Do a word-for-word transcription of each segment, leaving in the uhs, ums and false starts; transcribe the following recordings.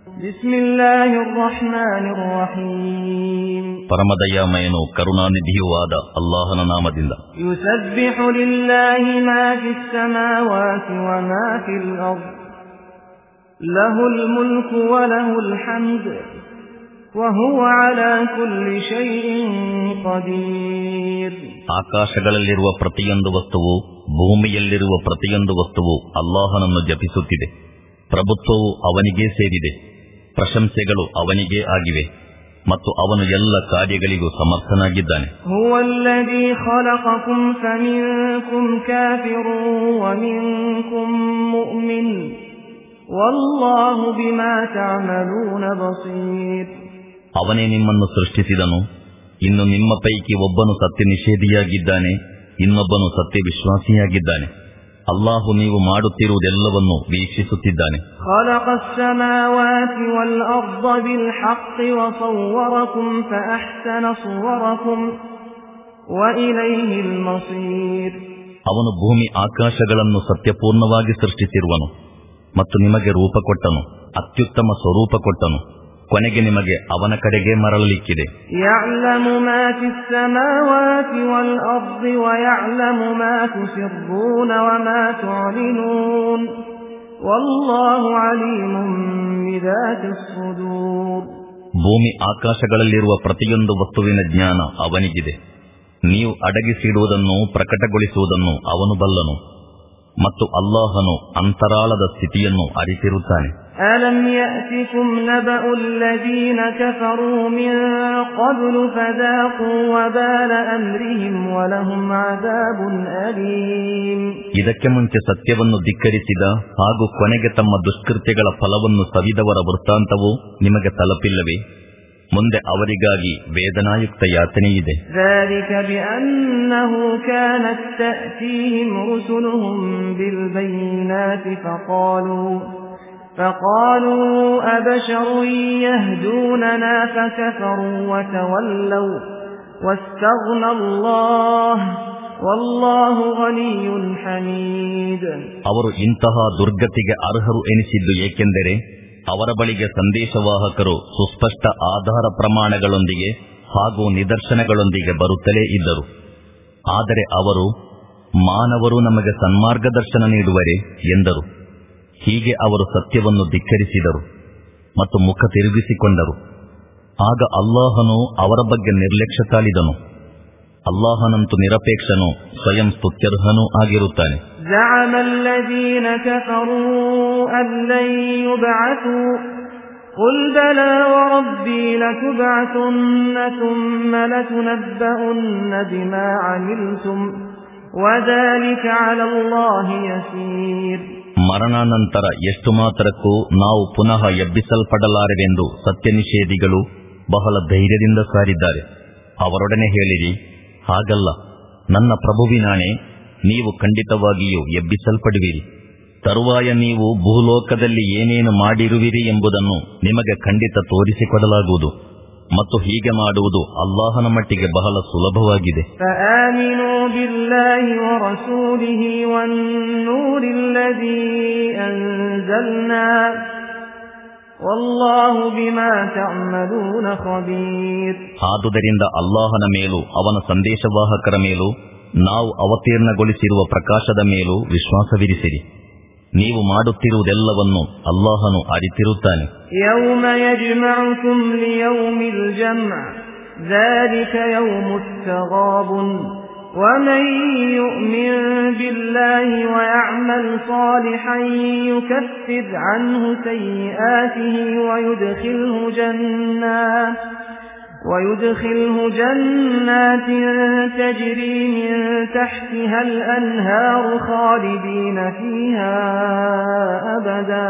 ಬಿಸ್ಮಿಲ್ಲಾಹಿರ್ ರಹ್ಮಾನಿರ್ ರಹೀಮ್. ಪರಮದಯಾಮಯನು ಕರುಣಾನಿಧಿಯೂ ಆದ ಅಲ್ಲಾಹನ ನಾಮದಿಂದ. ಯುಸಬ್ಬಿಹು ಲಿಲ್ಲಾಹಿ ಮಾ ಫಿಸ್ ಸಮಾವಾತಿ ವ ಮಾ ಫಿಲ್ ಅರ್ದ್ ಲಹುಲ್ ಮುಲ್ಕು ವ ಲಹುಲ್ ಹಮ್ದ್ ವ ಹುವ ಅಲಾ ಕುಲ್ಲಿ ಶೈಇನ್ ಕದೀರ್. ಆಕಾಶಗಳಲ್ಲಿರುವ ಪ್ರತಿಯೊಂದು ವಸ್ತುವು, ಭೂಮಿಯಲ್ಲಿರುವ ಪ್ರತಿಯೊಂದು ವಸ್ತುವು ಅಲ್ಲಾಹನನ್ನು ಜಪಿಸುತ್ತಿದೆ. ಪ್ರಭುತ್ವವು ಅವನಿಗೇ ಸೇರಿದೆ, ಪ್ರಶಂಸೆಗಳು ಅವನಿಗೇ ಆಗಿವೆ ಮತ್ತು ಅವನು ಎಲ್ಲ ಕಾರ್ಯಗಳಿಗೂ ಸಮರ್ಥನಾಗಿದ್ದಾನೆ. ಹುವಲ್ಲಜೀ ಖಲಕಕುಂ ಫಮಿನ್ಕುಂ ಕಾಫಿರುನ್ ವಮಿನ್ಕುಂ ಮುಅ್ಮಿನ್ ವಲ್ಲಾಹು ಬಿಮಾ ತಅಮಲೂನ ಬಸೀರ್. ಅವನೇ ನಿಮ್ಮನ್ನು ಸೃಷ್ಟಿಸಿದನು. ಇನ್ನು ನಿಮ್ಮ ಪೈಕಿ ಒಬ್ಬನು ಸತ್ಯ ನಿಷೇಧಿಯಾಗಿದ್ದಾನೆ, ಇನ್ನೊಬ್ಬನು ಸತ್ಯ ವಿಶ್ವಾಸಿಯಾಗಿದ್ದಾನೆ. ಅಲ್ಲಾಹು ನೀವು ಮಾಡುತ್ತಿರುವುದೆಲ್ಲವನ್ನು ವೀಕ್ಷಿಸುತ್ತಿದ್ದಾನೆ. ಖಲಕಸ್ ಸಮಾವಾತಿ ವಲ್ ಅರ್ದ ಬಿಲ್ ಹಕ್ಕಿ ವ ಸವ್ವರಕುಂ ಫಅಹ್ಸನ ಸುವರಕುಂ ವ ಇಲೈಹಿಲ್ ಮಸೀರ್. ಅವನು ಭೂಮಿ ಆಕಾಶಗಳನ್ನು ಸತ್ಯಪೂರ್ಣವಾಗಿ ಸೃಷ್ಟಿಸಿರುವನು ಮತ್ತು ನಿಮಗೆ ರೂಪ ಕೊಟ್ಟನು, ಅತ್ಯುತ್ತಮ ಸ್ವರೂಪ ಕೊಟ್ಟನು. ಕೊನೆಗೆ ನಿಮಗೆ ಅವನ ಕಡೆಗೆ ಮರಳಲಿಕ್ಕಿದೆ. ಯಅಲಮು ಮಾ ಫಿಸ್ ಸಮಾವಾತಿ ವಲ್ ಅರ್ದಿ ವ ಯಅಲಮು ಮಾ ತುಸಿರ್ರೂನ ವ ಮಾ ತುಅಲಿನೂನ್ ವಲ್ಲಾಹು ಅಲೀಮುಂ ಬಿದಾತಿಸ್ ಸುದೂರ್. ಭೂಮಿ ಆಕಾಶಗಳಲ್ಲಿರುವ ಪ್ರತಿಯೊಂದು ವಸ್ತುವಿನ ಜ್ಞಾನ ಅವನಿಗಿದೆ. ನೀವು ಅಡಗಿಸಿಡುವುದನ್ನು ಪ್ರಕಟಗೊಳಿಸುವುದನ್ನು ಅವನು ಬಲ್ಲನು ಮತ್ತು ಅಲ್ಲಾಹನು ಅಂತರಾಳದ ಸ್ಥಿತಿಯನ್ನು ಅರಿತಿರುತ್ತಾನೆ. ಅಲಂ ಯಅತಿಕುಂ ನಬಅುಲ್ ಲದೀನ ಕಫರೂ ಮಿನ್ क़ಬ್ಲು ಫದಾಖೂ ವಬಾಲ ಅಮ್ರಿಹಿಂ ವಲಹುಂ ಅದಾಬುನ್ ಅಲೀಮ್. ಇದಕ್ಕೆ ಮುಂಚೆ ಸತ್ಯವನ್ನು ಧಿಕ್ಕರಿಸಿದ ಹಾಗೂ ಕೊನೆಗೆ ತಮ್ಮ ದುಷ್ಕೃತ್ಯಗಳ ಫಲವನ್ನು ಸವಿದವರ ವೃತ್ತಾಂತವು ನಿಮಗೆ ತಲುಪಿಲ್ಲವೇ? ಮುಂದೆ ಅವರಿಗಾಗಿ ವೇದನಾಯುಕ್ತ ಯಾತನೆಯಿದೆ. ذلك بأنه كانت تأتيهم رسلهم بالبينات فقالوا فقالوا أبشر يهدوننا فكفروا وتولوا واستغنى الله والله غني حميد. ಅವರು ಇಂತಹ ದುರ್ಗತಿಗೆ ಅರ್ಹರು ಎನಿಸಿದ್ದು ಏಕೆಂದರೆ ಅವರ ಬಳಿಗೆ ಸಂದೇಶವಾಹಕರು ಸುಸ್ಪಷ್ಟ ಆಧಾರ ಪ್ರಮಾಣಗಳೊಂದಿಗೆ ಹಾಗೂ ನಿದರ್ಶನಗಳೊಂದಿಗೆ ಬರುತ್ತಲೇ ಇದ್ದರು. ಆದರೆ ಅವರು ಮಾನವರು ನಮಗೆ ಸನ್ಮಾರ್ಗದರ್ಶನ ನೀಡುವರೆ ಎಂದರು. ಹೀಗೆ ಅವರು ಸತ್ಯವನ್ನು ಧಿಕ್ಕರಿಸಿದರು ಮತ್ತು ಮುಖ ತಿರುಗಿಸಿಕೊಂಡರು. ಆಗ ಅಲ್ಲಾಹನು ಅವರ ಬಗ್ಗೆ ನಿರ್ಲಕ್ಷ್ಯ ತಾಳಿದನು. ಅಲ್ಲಾಹನಂತೂ ನಿರಪೇಕ್ಷನು, ಸ್ವಯಂ ಸ್ತುತ್ಯರ್ಹನೂ ಆಗಿರುತ್ತಾನೆ. زعم الذين كفروا أن لن يبعثوا قل بلى وربي لتبعثن ثم لتنبؤن بما عملتم وذلك على الله يسير. ಮರಣಾನಂತರ ಎಷ್ಟು ಮಾತ್ರಕ್ಕೂ ನಾವು ಪುನಃ ಎಬ್ಬಿಸಲ್ಪಡಲಾರೆವೆಂದು ಸತ್ಯ ನಿಷೇಧಿಗಳು ಬಹಳ ಧೈರ್ಯದಿಂದ ಸಾರಿದ್ದಾರೆ. ಅವರೊಡನೆ ಹೇಳಿರಿ, ಹಾಗಲ್ಲ, ನನ್ನ ಪ್ರಭುವಿನಾಣೆ, ನೀವು ಖಂಡಿತವಾಗಿಯೂ ಎಬ್ಬಿಸಲ್ಪಡುವಿರಿ. ತರುವಾಯ ನೀವು ಭೂಲೋಕದಲ್ಲಿ ಏನೇನು ಮಾಡಿರುವಿರಿ ಎಂಬುದನ್ನು ನಿಮಗೆ ಖಂಡಿತ ತೋರಿಸಿಕೊಡಲಾಗುವುದು ಮತ್ತು ಹೀಗೆ ಮಾಡುವುದು ಅಲ್ಲಾಹನ ಮಟ್ಟಿಗೆ ಬಹಳ ಸುಲಭವಾಗಿದೆ. ಫಆಮಿನೂ ಬಿಲ್ಲಾಹಿ ವ ರಸೂಲಿಹಿ ವನ್ನೂರಿಲ್ಲದೀ ಅನ್ಜಲ್ನಾ ವಲ್ಲಾಹು ಬಿಮಾ ತಅಮಲೂನ ಖಬೀರ್. ಆದುದರಿಂದ ಅಲ್ಲಾಹನ ಮೇಲೂ ಅವನ ಸಂದೇಶವಾಹಕರ ಮೇಲೂ ನಾವು ಅವತೀರ್ಣಗೊಳಿಸಿರುವ ಪ್ರಕಾಶದ ಮೇಲೂ ವಿಶ್ವಾಸವಿರಿಸಿರಿ. ನೀವು ಮಾಡುತ್ತಿರುವುದೆಲ್ಲವನ್ನು ಅಲ್ಲಾಹನು ಅರಿತಿರುತ್ತಾನೆ. ಯೌಮ ಯಜ್ಮಉಕುಂ ಲಿಯೌಮಿಲ್ ಜಮ್ዕ ذلك يوم التغابن ومن يؤمن بالله ويعمل صالحا يكفر عنه سيئاته ويدخله جنات ويدخله جنات تجري من تحتها الأنهار خالدين فيها أبدا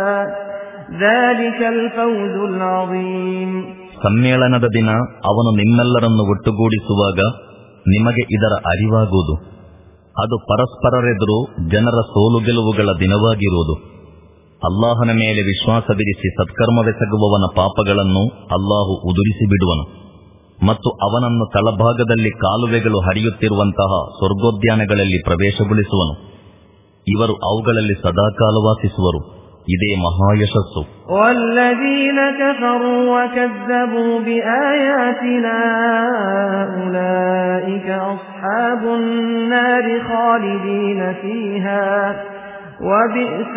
ذلك الفوز العظيم. ಸಮ್ಮೇಳನದ ದಿನ ಅವನು ನಿಮ್ಮೆಲ್ಲರನ್ನು ಒಟ್ಟುಗೂಡಿಸುವಾಗ ನಿಮಗೆ ಇದರ ಅರಿವಾಗುವುದು. ಅದು ಪರಸ್ಪರರೆದುರು ಜನರ ಸೋಲು ಗೆಲುವುಗಳ ದಿನವಾಗಿರುವುದು. ಅಲ್ಲಾಹನ ಮೇಲೆ ವಿಶ್ವಾಸವಿರಿಸಿ ಸತ್ಕರ್ಮವೆಸಗುವವನ ಪಾಪಗಳನ್ನು ಅಲ್ಲಾಹು ಉದುರಿಸಿ ಬಿಡುವನು ಮತ್ತು ಅವನನ್ನು ತಳಭಾಗದಲ್ಲಿ ಕಾಲುವೆಗಳು ಹರಿಯುತ್ತಿರುವಂತಹ ಸ್ವರ್ಗೋದ್ಯಾನಗಳಲ್ಲಿ ಪ್ರವೇಶಗೊಳಿಸುವನು. ಇವರು ಅವುಗಳಲ್ಲಿ ಸದಾಕಾಲ ವಾಸಿಸುವರು ಇದೇ ಮಹಾಯಶಸ್ಸು. والذين كفروا وكذبوا بآياتنا أولئك أصحاب النار خالدين فيها وبئس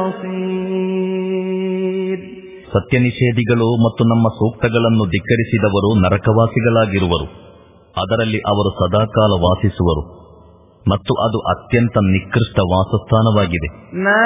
المصير. ಸತ್ಯನಿಷೇಧಿಗಳು ಮತ್ತು ನಮ್ಮ ಸೂಕ್ತಗಳನ್ನು ಧಿಕ್ಕರಿಸಿದವರು ನರಕವಾಸಿಗಳಾಗಿರುವರು, ಅದರಲ್ಲಿ ಅವರು ಸದಾಕಾಲ ವಾಸಿಸುವರು ಮತ್ತು ಅದು ಅತ್ಯಂತ ನಿಕೃಷ್ಟ ವಾಸಸ್ಥಾನವಾಗಿದೆ. ಮಾ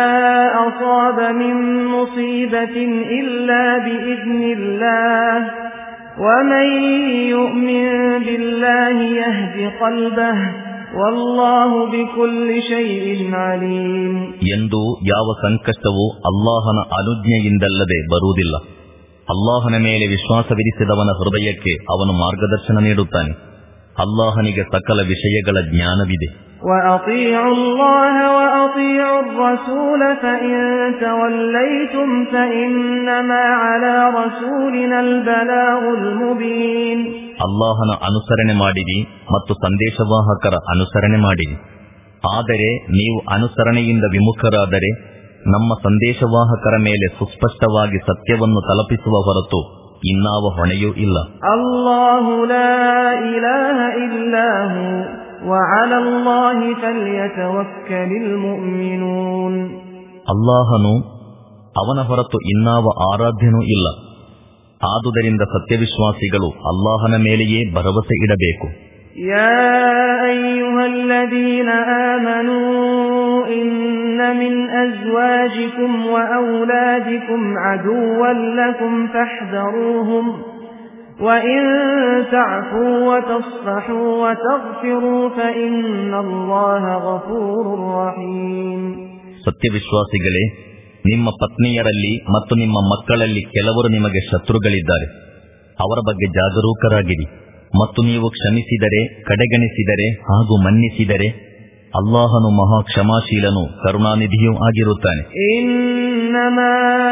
ಅಸಾಬ ಮಿನ್ ಮುಸೀಬತಿನ್ ಇಲ್ಲಾ ಬಿಇದ್ನಿಲ್ಲಾಹ್ ವಮನ್ ಯುಮಿನ್ ಬಿಲ್ಲಾಹಿ ಯಹ್ದಿ ಕಲ್ಬಹು ವಲ್ಲಾಹು ಬಿಕುಲ್ಲಿ ಶೈಇನ್ ಅಲೀಮ್. ಎಂದು ಯಾವ ಸಂಕಷ್ಟವೂ ಅಲ್ಲಾಹನ ಅನುಜ್ಞೆಯಿಂದಲ್ಲದೆ ಬರುವುದಿಲ್ಲ. ಅಲ್ಲಾಹನ ಮೇಲೆ ವಿಶ್ವಾಸವಿರಿಸಿದವನ ಹೃದಯಕ್ಕೆ ಅವನು ಮಾರ್ಗದರ್ಶನ ನೀಡುತ್ತಾನೆ. ಅಲ್ಲಾಹನಿಗೆ ಸಕಲ ವಿಷಯಗಳ ಜ್ಞಾನವಿದೆ. وَأَطِيعُوا اللَّهَ وَأَطِيعُوا الرَّسُولَ فَإِن تَوَلَّيْتُمْ فَإِنَّمَا عَلَى رَسُولِنَا الْبَلَاغُ الْمُبِينُ. ಅಲ್ಲಾಹನ ಅನುಸರಣೆ ಮಾಡಿರಿ ಮತ್ತು ಸಂದೇಶವಾಹಕರ ಅನುಸರಣೆ ಮಾಡಿರಿ. ಆದರೆ ನೀವು ಅನುಸರಣೆಯಿಂದ ವಿಮುಖರಾದರೆ ನಮ್ಮ ಸಂದೇಶವಾಹಕರ ಮೇಲೆ ಸುಸ್ಪಷ್ಟವಾಗಿ ಸತ್ಯವನ್ನು ತಲುಪಿಸುವ ಹೊರತು ಇನ್ನಾವ ಹೊಣೆಯೂ ಇಲ್ಲ. ಅಲ್ಲಾಹು ಲಾ ಇಲಾಹ ಇಲ್ಲಾ ಹು ವಅಲಾ ಅಲ್ಲಾಹಿ ಫಲ್ಯತವಕ್ಕಲಿಲ್ ಮುಅ್ಮಿನೂನ್. ಅಲ್ಲಾಹನು, ಅವನ ಹೊರತು ಇನ್ನಾವ ಆರಾಧ್ಯನೂ ಇಲ್ಲ. ಆದುದರಿಂದ ಸತ್ಯವಿಶ್ವಾಸಿಗಳು ಅಲ್ಲಾಹನ ಮೇಲೆಯೇ ಭರವಸೆ ಇಡಬೇಕು. ಯಾ ಅಯ್ಯುಹಲ್ಲದೀನ ಆಮನೂ ಇನ್ನ ಮಿನ್ ಅಜ್ವಾಜಿಕುಂ ವಔಲಾದಿಕುಂ ಅದುವ್ವನ್ ಲಕುಂ ಫಹ್ದರೂಹುಂ ವಇನ್ ತಅಫೂ ವತಸ್ಫಹೂ ವತಗ್ಫಿರೂ ಫಇನ್ನಲ್ಲಾಹ ಗಫೂರುರ್ ರಹೀಮ್. ಸತ್ಯವಿಶ್ವಾಸಿಗಳೇ, ನಿಮ್ಮ ಪತ್ನಿಯರಲ್ಲಿ ಮತ್ತು ನಿಮ್ಮ ಮಕ್ಕಳಲ್ಲಿ ಕೆಲವರು ನಿಮಗೆ ಶತ್ರುಗಳಿದ್ದಾರೆ. ಅವರ ಬಗ್ಗೆ ಜಾಗರೂಕರಾಗಿರಿ. ಮತ್ತು ನೀವು ಕ್ಷಮಿಸಿದರೆ, ಕಡೆಗಣಿಸಿದರೆ ಹಾಗೂ ಮನ್ನಿಸಿದರೆ ಅಲ್ಲಾಹನು ಮಹಾ ಕ್ಷಮಾಶೀಲನು ಕರುಣಾನಿಧಿಯೂ ಆಗಿರುತ್ತಾನೆ. ಇನ್ನಮಾ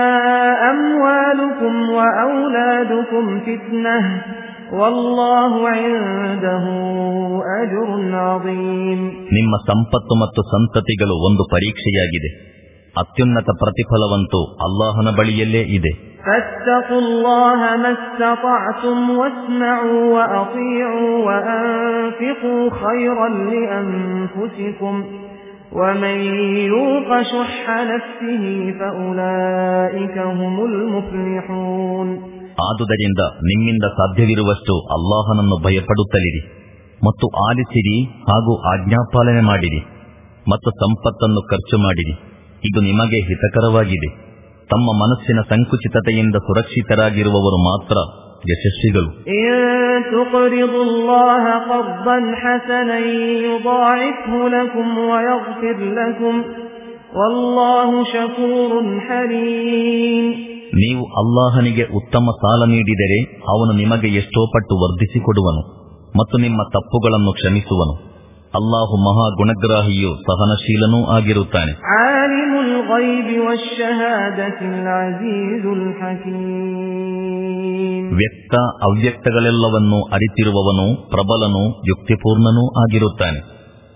ಅಮ್ವಾಲುಕುಂ ವಔಲಾದುಕುಂ ಫಿತ್ನಹ್ ವಲ್ಲಾಹು ಇಂದಹು ಅಜ್ರುನ್ ಅಜೀಮ್. ನಿಮ್ಮ ಸಂಪತ್ತು ಮತ್ತು ಸಂತತಿಗಳು ಒಂದು ಪರೀಕ್ಷೆಯಾಗಿದೆ. ಅತ್ಯುನ್ನತ ಪ್ರತಿಫಲವಂತೂ ಅಲ್ಲಾಹನ ಬಳಿಯಲ್ಲೇ ಇದೆ. ಫತ್ತಖುಲ್ಲಾಹ ಮಸ್ತತಅ್ತುಂ ವಸ್ಮಉ ವಅತೀഉ ವಅನ್ಫಿqu ಖೈರನ್ ಲಿಅನ್ಫುಸಿಕುಂ ವಮನ್ ಯೂಖ ಶುಹ್ಹ ನಫ್ಸಿಹಿ ಫಉಲೈಕ ಹುಮುಲ್ ಮುಫ್ಲಿಹೂನ್. ಆದುದರಿಂದ ನಿಮ್ಮಿಂದ ಸಾಧ್ಯವಿರುವಷ್ಟು ಅಲ್ಲಾಹನನ್ನು ಭಯಪಡುತ್ತಲಿರಿ ಮತ್ತು ಆಲಿಸಿರಿ ಹಾಗೂ ಆಜ್ಞಾಪಾಲನೆ ಮಾಡಿರಿ ಮತ್ತು ಸಂಪತ್ತನ್ನು ಖರ್ಚು ಮಾಡಿರಿ. ಇದು ನಿಮಗೆ ಹಿತಕರವಾಗಿದೆ. ತಮ್ಮ ಮನಸ್ಸಿನ ಸಂಕುಚಿತತೆಯಿಂದ ಸುರಕ್ಷಿತರಾಗಿರುವವರು ಮಾತ್ರ ಯಶಸ್ವಿಗಳು. ನೀವು ಅಲ್ಲಾಹನಿಗೆ ಉತ್ತಮ ಸಾಲ ನೀಡಿದರೆ ಅವನು ನಿಮಗೆ ಎಷ್ಟೋ ಪಟ್ಟು ವರ್ಧಿಸಿಕೊಡುವನು ಮತ್ತು ನಿಮ್ಮ ತಪ್ಪುಗಳನ್ನು ಕ್ಷಮಿಸುವನು. ಅಲ್ಲಾಹು ಮಹಾ ಗುಣಗ್ರಾಹಿಯೂ ಸಹನಶೀಲನೂ ಆಗಿರುತ್ತಾನೆ. ಆಲಿಮುಲ್ ಗೈಬಿ ವಶ್ಶಹಾದತಿಲ್ ಅಜೀಜುಲ್ ಹಕೀಮ್. ವ್ಯಕ್ತ ಅವ್ಯಕ್ತಗಳೆಲ್ಲವನ್ನೂ ಅರಿತಿರುವವನು, ಪ್ರಬಲನೂ ಯುಕ್ತಿಪೂರ್ಣನೂ ಆಗಿರುತ್ತಾನೆ.